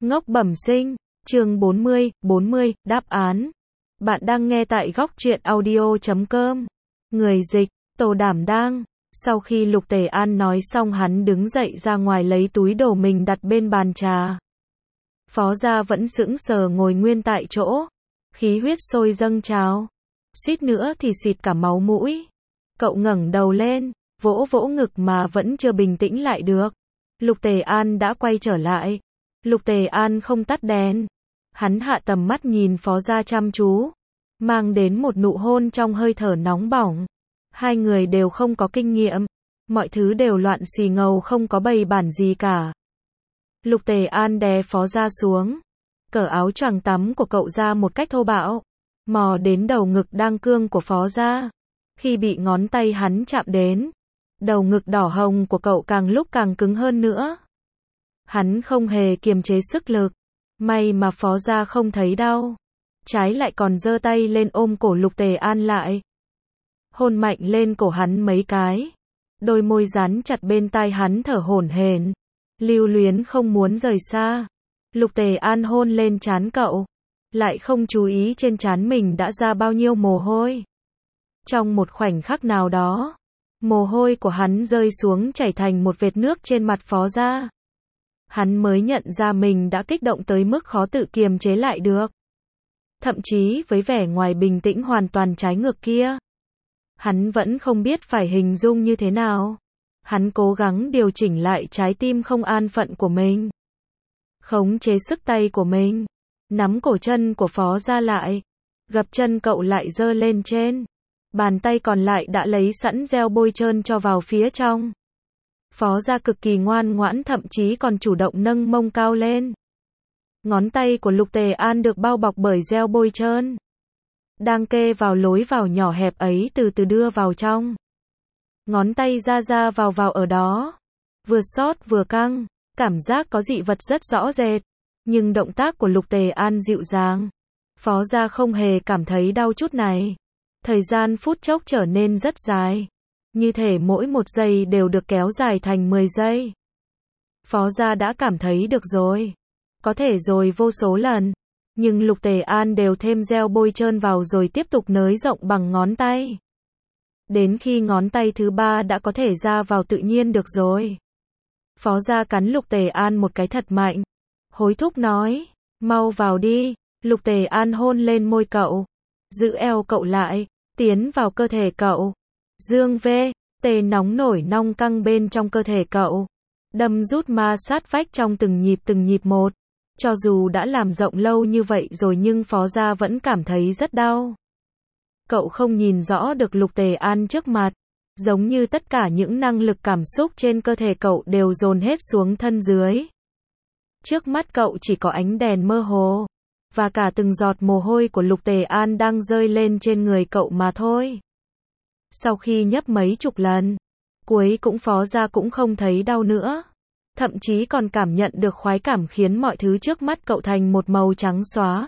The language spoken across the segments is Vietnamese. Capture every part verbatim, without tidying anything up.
Ngốc bẩm sinh, chương bốn mươi, bốn mươi, đáp án. Bạn đang nghe tại góc truyện audio chấm com. Người dịch, Tô Đảm Đang. Sau khi Lục Tề An nói xong hắn đứng dậy ra ngoài lấy túi đồ mình đặt bên bàn trà. Phó gia vẫn sững sờ ngồi nguyên tại chỗ. Khí huyết sôi dâng trào. Suýt nữa thì xịt cả máu mũi. Cậu ngẩng đầu lên, vỗ vỗ ngực mà vẫn chưa bình tĩnh lại được. Lục Tề An đã quay trở lại. Lục Tề An không tắt đèn. Hắn hạ tầm mắt nhìn Phó gia chăm chú. Mang đến một nụ hôn trong hơi thở nóng bỏng. Hai người đều không có kinh nghiệm. Mọi thứ đều loạn xì ngầu không có bày bản gì cả. Lục Tề An đè Phó gia xuống. Cởi áo choàng tắm của cậu ra một cách thô bạo. Mò đến đầu ngực đang cương của Phó gia. Khi bị ngón tay hắn chạm đến, đầu ngực đỏ hồng của cậu càng lúc càng cứng hơn nữa. Hắn không hề kiềm chế sức lực. May mà Phó gia không thấy đau. Trái lại còn giơ tay lên ôm cổ Lục Tề An lại. Hôn mạnh lên cổ hắn mấy cái. Đôi môi dán chặt bên tai hắn thở hổn hển. Lưu luyến không muốn rời xa. Lục Tề An hôn lên trán cậu. Lại không chú ý trên trán mình đã ra bao nhiêu mồ hôi. Trong một khoảnh khắc nào đó, mồ hôi của hắn rơi xuống chảy thành một vệt nước trên mặt Phó gia. Hắn mới nhận ra mình đã kích động tới mức khó tự kiềm chế lại được. Thậm chí với vẻ ngoài bình tĩnh hoàn toàn trái ngược kia, hắn vẫn không biết phải hình dung như thế nào. Hắn cố gắng điều chỉnh lại trái tim không an phận của mình. Khống chế sức tay của mình. Nắm cổ chân của Phó gia lại. Gập chân cậu lại giơ lên trên. Bàn tay còn lại đã lấy sẵn gel bôi trơn cho vào phía trong. Phó gia cực kỳ ngoan ngoãn, thậm chí còn chủ động nâng mông cao lên. Ngón tay của Lục Tề An được bao bọc bởi gel bôi trơn. Đang kê vào lối vào nhỏ hẹp ấy từ từ đưa vào trong. Ngón tay ra ra vào vào ở đó. Vừa xót vừa căng. Cảm giác có dị vật rất rõ rệt. Nhưng động tác của Lục Tề An dịu dàng. Phó gia không hề cảm thấy đau chút này. Thời gian phút chốc trở nên rất dài. Như thể mỗi một giây đều được kéo dài thành mười giây. Phó gia đã cảm thấy được rồi. Có thể rồi vô số lần. Nhưng Lục Tề An đều thêm gel bôi trơn vào rồi tiếp tục nới rộng bằng ngón tay. Đến khi ngón tay thứ ba đã có thể ra vào tự nhiên được rồi. Phó gia cắn Lục Tề An một cái thật mạnh. Hối thúc nói, mau vào đi. Lục Tề An hôn lên môi cậu. Giữ eo cậu lại. Tiến vào cơ thể cậu. Dương vê, tê nóng nổi nong căng bên trong cơ thể cậu. Đâm rút ma sát vách trong từng nhịp từng nhịp một. Cho dù đã làm rộng lâu như vậy rồi nhưng Phó gia vẫn cảm thấy rất đau. Cậu không nhìn rõ được Lục Tề An trước mặt. Giống như tất cả những năng lực cảm xúc trên cơ thể cậu đều dồn hết xuống thân dưới. Trước mắt cậu chỉ có ánh đèn mơ hồ. Và cả từng giọt mồ hôi của Lục Tề An đang rơi lên trên người cậu mà thôi. Sau khi nhấp mấy chục lần, cuối cũng Phó gia cũng không thấy đau nữa. Thậm chí còn cảm nhận được khoái cảm khiến mọi thứ trước mắt cậu thành một màu trắng xóa.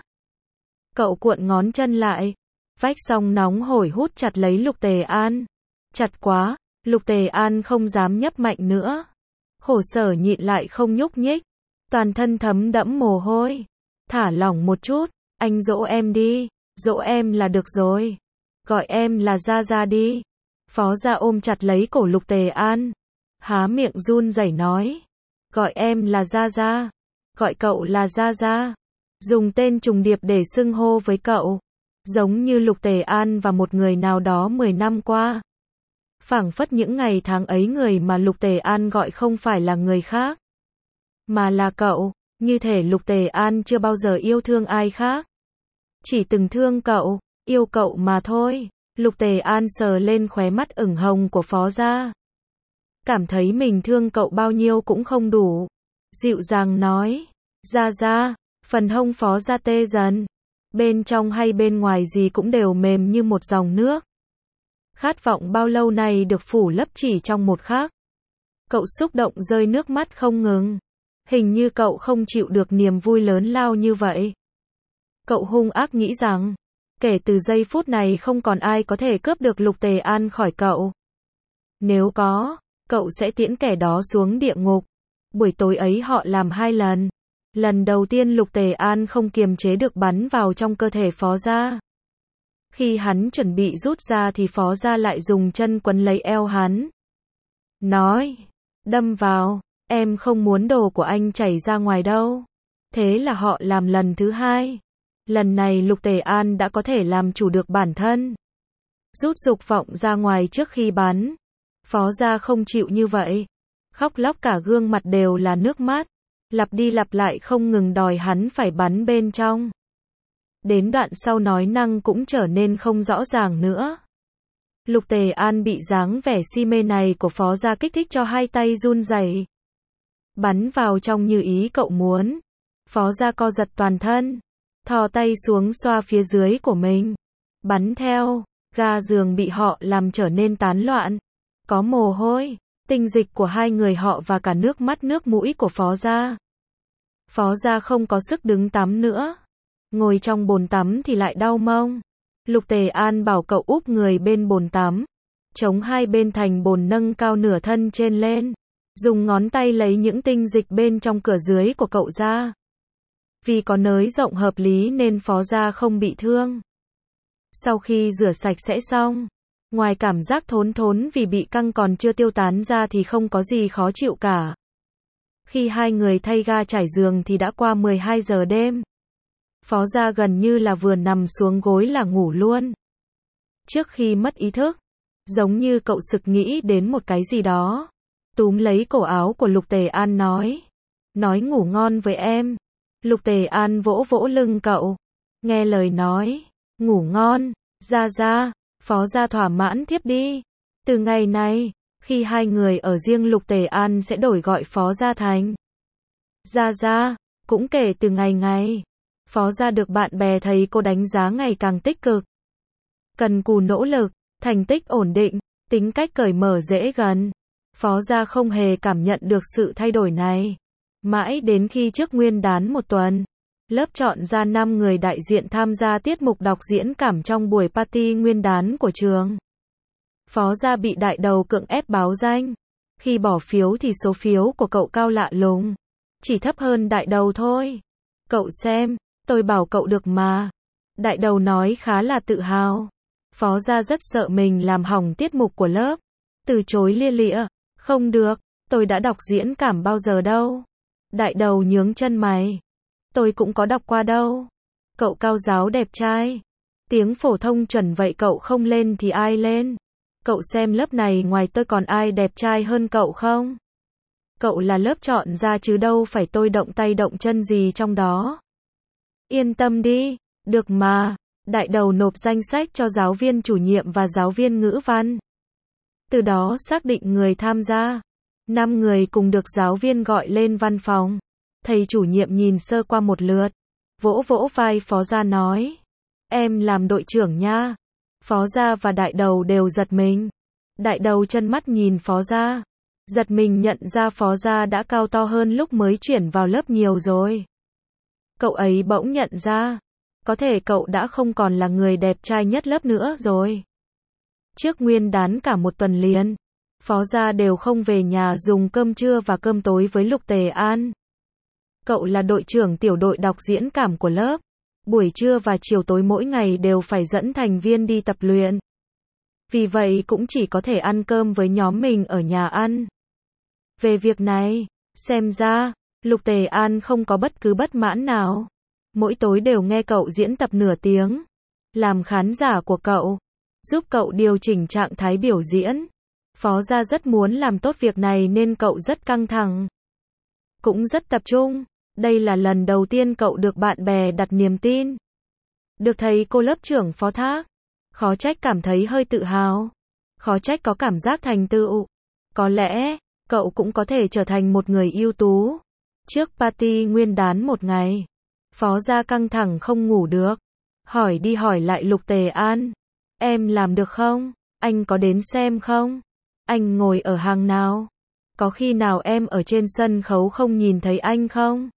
Cậu cuộn ngón chân lại. Vách song nóng hổi hút chặt lấy Lục Tề An. Chặt quá, Lục Tề An không dám nhấp mạnh nữa. Khổ sở nhịn lại không nhúc nhích. Toàn thân thấm đẫm mồ hôi. Thả lỏng một chút, anh dỗ em đi. Dỗ em là được rồi. Gọi em là Gia Gia đi. Phó gia ôm chặt lấy cổ Lục Tề An. Há miệng run rẩy nói. Gọi em là Gia Gia. Gọi cậu là Gia Gia. Dùng tên trùng điệp để xưng hô với cậu. Giống như Lục Tề An và một người nào đó mười năm qua. Phảng phất những ngày tháng ấy người mà Lục Tề An gọi không phải là người khác. Mà là cậu. Như thể Lục Tề An chưa bao giờ yêu thương ai khác. Chỉ từng thương cậu, yêu cậu mà thôi. Lục Tề An sờ lên khóe mắt ửng hồng của Phó gia. Cảm thấy mình thương cậu bao nhiêu cũng không đủ. Dịu dàng nói. Gia Gia. Phần hông Phó gia tê dần. Bên trong hay bên ngoài gì cũng đều mềm như một dòng nước. Khát vọng bao lâu nay được phủ lấp chỉ trong một khắc. Cậu xúc động rơi nước mắt không ngừng. Hình như cậu không chịu được niềm vui lớn lao như vậy. Cậu hung ác nghĩ rằng, kể từ giây phút này không còn ai có thể cướp được Lục Tề An khỏi cậu. Nếu có, cậu sẽ tiễn kẻ đó xuống địa ngục. Buổi tối ấy họ làm hai lần. Lần đầu tiên Lục Tề An không kiềm chế được bắn vào trong cơ thể Phó Gia. Khi hắn chuẩn bị rút ra thì Phó Gia lại dùng chân quấn lấy eo hắn. Nói, đâm vào, em không muốn đồ của anh chảy ra ngoài đâu. Thế là họ làm lần thứ hai. Lần này Lục Tề An đã có thể làm chủ được bản thân. Rút dục vọng ra ngoài trước khi bắn. Phó Gia không chịu như vậy. Khóc lóc cả gương mặt đều là nước mắt. Lặp đi lặp lại không ngừng đòi hắn phải bắn bên trong. Đến đoạn sau nói năng cũng trở nên không rõ ràng nữa. Lục Tề An bị dáng vẻ si mê này của Phó Gia kích thích cho hai tay run rẩy. Bắn vào trong như ý cậu muốn. Phó Gia co giật toàn thân. Thò tay xuống xoa phía dưới của mình. Bắn theo. Ga giường bị họ làm trở nên tán loạn. Có mồ hôi, tinh dịch của hai người họ và cả nước mắt nước mũi của Phó Gia. Phó Gia không có sức đứng tắm nữa. Ngồi trong bồn tắm thì lại đau mông. Lục Tề An bảo cậu úp người bên bồn tắm. Chống hai bên thành bồn nâng cao nửa thân trên lên. Dùng ngón tay lấy những tinh dịch bên trong cửa dưới của cậu ra. Vì có nới rộng hợp lý nên Phó Gia không bị thương. Sau khi rửa sạch sẽ xong, ngoài cảm giác thốn thốn vì bị căng còn chưa tiêu tán ra thì không có gì khó chịu cả. Khi hai người thay ga trải giường thì đã qua mười hai giờ đêm. Phó Gia gần như là vừa nằm xuống gối là ngủ luôn. Trước khi mất ý thức, giống như cậu sực nghĩ đến một cái gì đó. Túm lấy cổ áo của Lục Tề An nói. Nói ngủ ngon với em. Lục Tề An vỗ vỗ lưng cậu. Nghe lời nói. Ngủ ngon. Gia Gia. Phó Gia thỏa mãn thiếp đi. Từ ngày này, khi hai người ở riêng Lục Tề An sẽ đổi gọi Phó Gia thành Gia Gia. Cũng kể từ ngày ngày, Phó Gia được bạn bè thầy cô đánh giá ngày càng tích cực. Cần cù nỗ lực, thành tích ổn định, tính cách cởi mở dễ gần. Phó Gia không hề cảm nhận được sự thay đổi này. Mãi đến khi trước Nguyên đán một tuần, lớp chọn ra năm người đại diện tham gia tiết mục đọc diễn cảm trong buổi party Nguyên đán của trường. Phó Gia bị đại đầu cưỡng ép báo danh. Khi bỏ phiếu thì số phiếu của cậu cao lạ lùng. Chỉ thấp hơn đại đầu thôi. Cậu xem, tôi bảo cậu được mà. Đại đầu nói khá là tự hào. Phó Gia rất sợ mình làm hỏng tiết mục của lớp. Từ chối lia lịa. Không được, tôi đã đọc diễn cảm bao giờ đâu. Đại đầu nhướng chân mày. Tôi cũng có đọc qua đâu. Cậu cao giáo đẹp trai. Tiếng phổ thông chuẩn vậy cậu không lên thì ai lên? Cậu xem lớp này ngoài tôi còn ai đẹp trai hơn cậu không? Cậu là lớp chọn ra chứ đâu phải tôi động tay động chân gì trong đó. Yên tâm đi, được mà. Đại đầu nộp danh sách cho giáo viên chủ nhiệm và giáo viên ngữ văn. Từ đó xác định người tham gia. Năm người cùng được giáo viên gọi lên văn phòng. Thầy chủ nhiệm nhìn sơ qua một lượt. Vỗ vỗ vai Phó Gia nói. Em làm đội trưởng nha. Phó Gia và đại đầu đều giật mình. Đại đầu chân mắt nhìn Phó Gia. Giật mình nhận ra Phó Gia đã cao to hơn lúc mới chuyển vào lớp nhiều rồi. Cậu ấy bỗng nhận ra. Có thể cậu đã không còn là người đẹp trai nhất lớp nữa rồi. Trước Nguyên đán cả một tuần liền, Phó Gia đều không về nhà dùng cơm trưa và cơm tối với Lục Tề An. Cậu là đội trưởng tiểu đội đọc diễn cảm của lớp. Buổi trưa và chiều tối mỗi ngày đều phải dẫn thành viên đi tập luyện. Vì vậy cũng chỉ có thể ăn cơm với nhóm mình ở nhà ăn. Về việc này, xem ra, Lục Tề An không có bất cứ bất mãn nào. Mỗi tối đều nghe cậu diễn tập nửa tiếng. Làm khán giả của cậu. Giúp cậu điều chỉnh trạng thái biểu diễn. Phó Gia rất muốn làm tốt việc này nên cậu rất căng thẳng. Cũng rất tập trung. Đây là lần đầu tiên cậu được bạn bè đặt niềm tin. Được thầy cô lớp trưởng phó thác. Khó trách cảm thấy hơi tự hào. Khó trách có cảm giác thành tựu. Có lẽ, cậu cũng có thể trở thành một người ưu tú. Trước party Nguyên đán một ngày, Phó Gia căng thẳng không ngủ được. Hỏi đi hỏi lại Lục Tề An. Em làm được không? Anh có đến xem không? Anh ngồi ở hàng nào? Có khi nào em ở trên sân khấu không nhìn thấy anh không?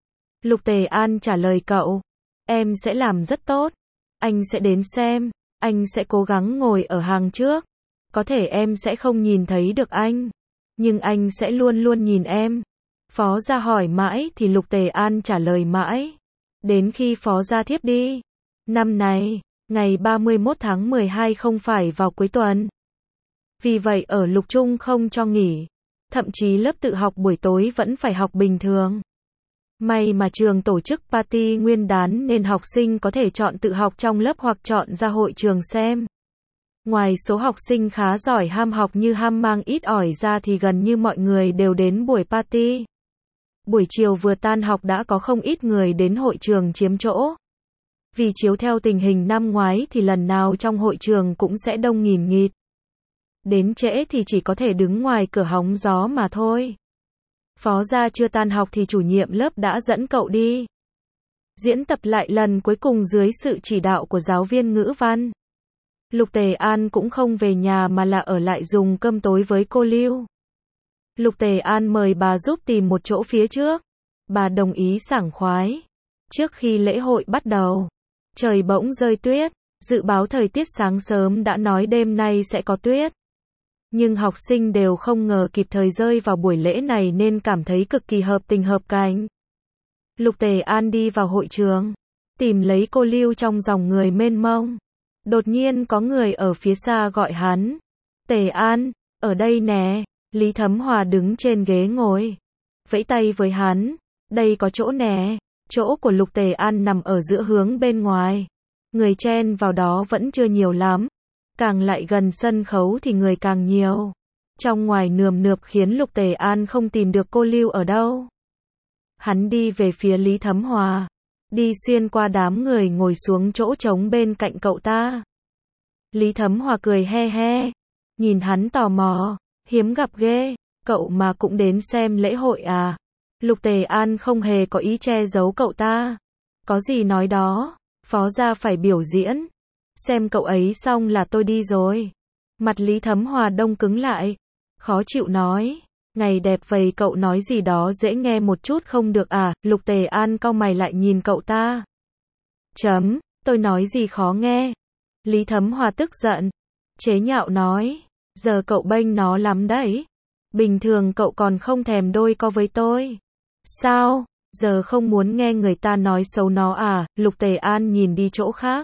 Lục Tề An trả lời cậu. Em sẽ làm rất tốt. Anh sẽ đến xem. Anh sẽ cố gắng ngồi ở hàng trước. Có thể em sẽ không nhìn thấy được anh. Nhưng anh sẽ luôn luôn nhìn em. Phó gia hỏi mãi thì Lục Tề An trả lời mãi. Đến khi Phó gia thiếp đi. Năm này, ngày ba mươi mốt tháng mười hai không phải vào cuối tuần. Vì vậy ở Lục Trung không cho nghỉ. Thậm chí lớp tự học buổi tối vẫn phải học bình thường. May mà trường tổ chức party nguyên đán nên học sinh có thể chọn tự học trong lớp hoặc chọn ra hội trường xem. Ngoài số học sinh khá giỏi ham học như ham mang ít ỏi ra thì gần như mọi người đều đến buổi party. Buổi chiều vừa tan học đã có không ít người đến hội trường chiếm chỗ. Vì chiếu theo tình hình năm ngoái thì lần nào trong hội trường cũng sẽ đông nghìn nghịt. Đến trễ thì chỉ có thể đứng ngoài cửa hóng gió mà thôi. Phó gia chưa tan học thì chủ nhiệm lớp đã dẫn cậu đi diễn tập lại lần cuối cùng dưới sự chỉ đạo của giáo viên ngữ văn. Lục Tề An cũng không về nhà mà là ở lại dùng cơm tối với cô Lưu. Lục Tề An mời bà giúp tìm một chỗ phía trước. Bà đồng ý sảng khoái. Trước khi lễ hội bắt đầu, trời bỗng rơi tuyết. Dự báo thời tiết sáng sớm đã nói đêm nay sẽ có tuyết. Nhưng học sinh đều không ngờ kịp thời rơi vào buổi lễ này nên cảm thấy cực kỳ hợp tình hợp cảnh. Lục Tề An đi vào hội trường, tìm lấy cô Lưu trong dòng người mênh mông. Đột nhiên có người ở phía xa gọi hắn. Tề An, ở đây nè. Lý Thấm Hòa đứng trên ghế ngồi. Vẫy tay với hắn. Đây có chỗ nè. Chỗ của Lục Tề An nằm ở giữa hướng bên ngoài. Người chen vào đó vẫn chưa nhiều lắm. Càng lại gần sân khấu thì người càng nhiều. Trong ngoài nườm nượp khiến Lục Tề An không tìm được cô Lưu ở đâu. Hắn đi về phía Lý Thấm Hòa. Đi xuyên qua đám người ngồi xuống chỗ trống bên cạnh cậu ta. Lý Thấm Hòa cười he he. Nhìn hắn tò mò. Hiếm gặp ghê. Cậu mà cũng đến xem lễ hội à? Lục Tề An không hề có ý che giấu cậu ta. Có gì nói đó. Phó gia phải biểu diễn. Xem cậu ấy xong là tôi đi rồi. Mặt Lý Thấm Hòa đông cứng lại. Khó chịu nói. Ngày đẹp vậy cậu nói gì đó dễ nghe một chút không được à? Lục Tề An cau mày lại nhìn cậu ta. Chấm, tôi nói gì khó nghe? Lý Thấm Hòa tức giận. Chế nhạo nói. Giờ cậu bênh nó lắm đấy. Bình thường cậu còn không thèm đôi co với tôi. Sao? Giờ không muốn nghe người ta nói xấu nó à? Lục Tề An nhìn đi chỗ khác.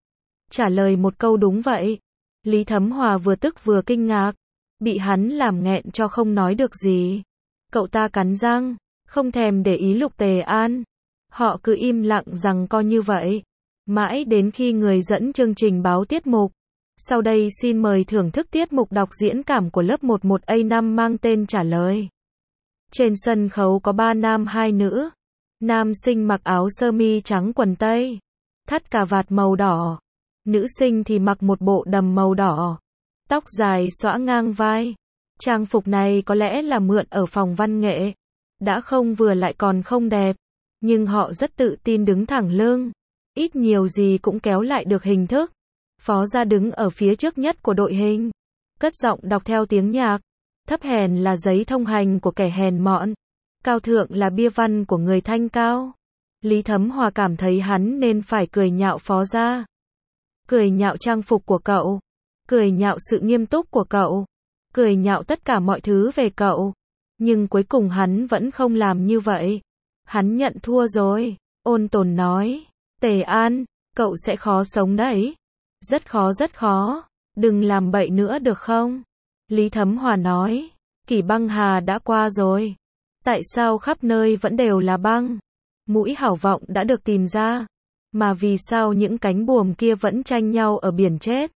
Trả lời một câu đúng vậy. Lý Thấm Hòa vừa tức vừa kinh ngạc. Bị hắn làm nghẹn cho không nói được gì. Cậu ta cắn răng. Không thèm để ý Lục Tề An. Họ cứ im lặng rằng co như vậy. Mãi đến khi người dẫn chương trình báo tiết mục. Sau đây xin mời thưởng thức tiết mục đọc diễn cảm của lớp mười một A năm mang tên Trả lời. Trên sân khấu có ba nam hai nữ. Nam sinh mặc áo sơ mi trắng quần tây. Thắt cà vạt màu đỏ. Nữ sinh thì mặc một bộ đầm màu đỏ. Tóc dài xõa ngang vai. Trang phục này có lẽ là mượn ở phòng văn nghệ. Đã không vừa lại còn không đẹp. Nhưng họ rất tự tin đứng thẳng lưng. Ít nhiều gì cũng kéo lại được hình thức. Phó gia đứng ở phía trước nhất của đội hình. Cất giọng đọc theo tiếng nhạc. Thấp hèn là giấy thông hành của kẻ hèn mọn. Cao thượng là bia văn của người thanh cao. Lý Thấm Hòa cảm thấy hắn nên phải cười nhạo Phó gia. Cười nhạo trang phục của cậu. Cười nhạo sự nghiêm túc của cậu. Cười nhạo tất cả mọi thứ về cậu. Nhưng cuối cùng hắn vẫn không làm như vậy. Hắn nhận thua rồi. Ôn tồn nói. Tề An, cậu sẽ khó sống đấy. Rất khó rất khó. Đừng làm bậy nữa được không? Lý Thấm Hòa nói. Kỷ băng hà đã qua rồi. Tại sao khắp nơi vẫn đều là băng? Mũi hảo vọng đã được tìm ra. Mà vì sao những cánh buồm kia vẫn tranh nhau ở biển chết?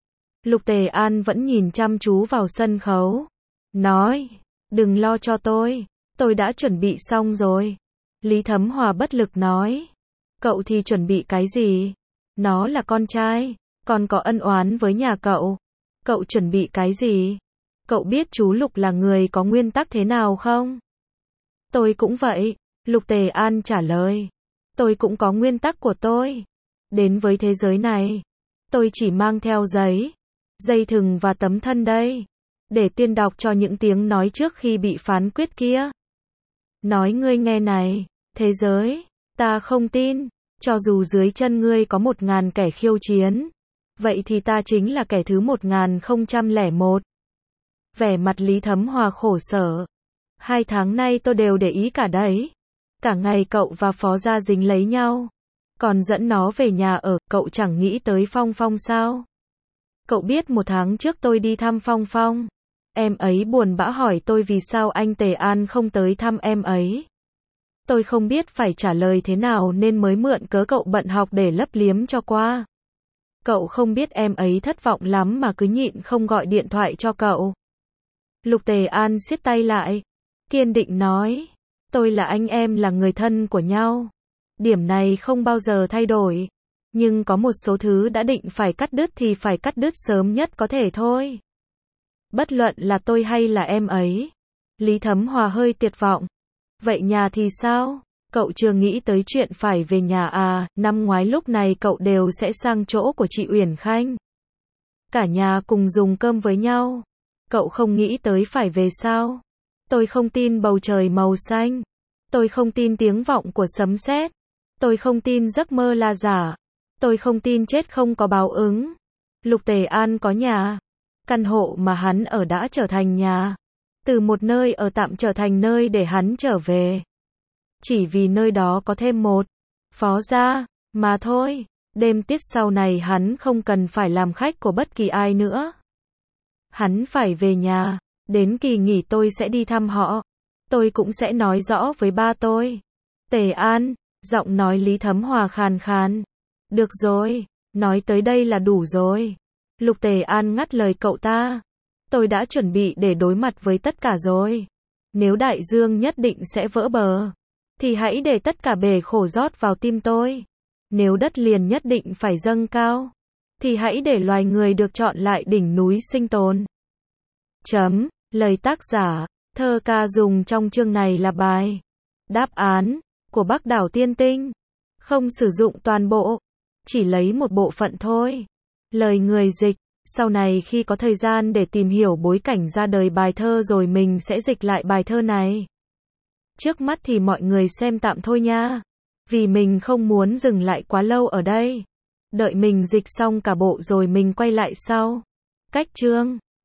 Lục Tề An vẫn nhìn chăm chú vào sân khấu. Nói. Đừng lo cho tôi. Tôi đã chuẩn bị xong rồi. Lý Thấm Hòa bất lực nói. Cậu thì chuẩn bị cái gì? Nó là con trai. Còn có ân oán với nhà cậu. Cậu chuẩn bị cái gì? Cậu biết chú Lục là người có nguyên tắc thế nào không? Tôi cũng vậy. Lục Tề An trả lời. Tôi cũng có nguyên tắc của tôi. Đến với thế giới này. Tôi chỉ mang theo giấy, dây thừng và tấm thân đây. Để tiên đọc cho những tiếng nói trước khi bị phán quyết kia. Nói ngươi nghe này. Thế giới. Ta không tin. Cho dù dưới chân ngươi có một ngàn kẻ khiêu chiến. Vậy thì ta chính là kẻ thứ một nghìn không trăm lẻ một. Vẻ mặt Lý Thấm Hòa khổ sở. Hai tháng nay tôi đều để ý cả đấy. Cả ngày cậu và Phó Gia dính lấy nhau. Còn dẫn nó về nhà ở, cậu chẳng nghĩ tới Phong Phong sao? Cậu biết một tháng trước tôi đi thăm Phong Phong. Em ấy buồn bã hỏi tôi vì sao anh Tề An không tới thăm em ấy. Tôi không biết phải trả lời thế nào nên mới mượn cớ cậu bận học để lấp liếm cho qua. Cậu không biết em ấy thất vọng lắm mà cứ nhịn không gọi điện thoại cho cậu. Lục Tề An siết tay lại, kiên định nói, tôi là anh em là người thân của nhau. Điểm này không bao giờ thay đổi. Nhưng có một số thứ đã định phải cắt đứt thì phải cắt đứt sớm nhất có thể thôi. Bất luận là tôi hay là em ấy. Lý Thấm Hòa hơi tuyệt vọng. Vậy nhà thì sao? Cậu chưa nghĩ tới chuyện phải về nhà à? Năm ngoái lúc này cậu đều sẽ sang chỗ của chị Uyển Khanh. Cả nhà cùng dùng cơm với nhau. Cậu không nghĩ tới phải về sao? Tôi không tin bầu trời màu xanh. Tôi không tin tiếng vọng của sấm sét. Tôi không tin giấc mơ là giả. Tôi không tin chết không có báo ứng. Lục Tề An có nhà. Căn hộ mà hắn ở đã trở thành nhà. Từ một nơi ở tạm trở thành nơi để hắn trở về. Chỉ vì nơi đó có thêm một Phó Gia mà thôi. Đêm tiết sau này hắn không cần phải làm khách của bất kỳ ai nữa. Hắn phải về nhà. Đến kỳ nghỉ tôi sẽ đi thăm họ. Tôi cũng sẽ nói rõ với ba tôi. Tề An, giọng nói Lý Thấm Hòa khàn khàn. Được rồi, nói tới đây là đủ rồi. Lục Tề An ngắt lời cậu ta. Tôi đã chuẩn bị để đối mặt với tất cả rồi. Nếu đại dương nhất định sẽ vỡ bờ, thì hãy để tất cả bể khổ rót vào tim tôi. Nếu đất liền nhất định phải dâng cao, thì hãy để loài người được chọn lại đỉnh núi sinh tồn. Chấm, lời tác giả, thơ ca dùng trong chương này là bài Đáp án của Bắc Đảo Tiên Tinh. Không sử dụng toàn bộ, chỉ lấy một bộ phận thôi. Lời người dịch, sau này khi có thời gian để tìm hiểu bối cảnh ra đời bài thơ rồi mình sẽ dịch lại bài thơ này. Trước mắt thì mọi người xem tạm thôi nha. Vì mình không muốn dừng lại quá lâu ở đây. Đợi mình dịch xong cả bộ rồi mình quay lại sau. Cách chương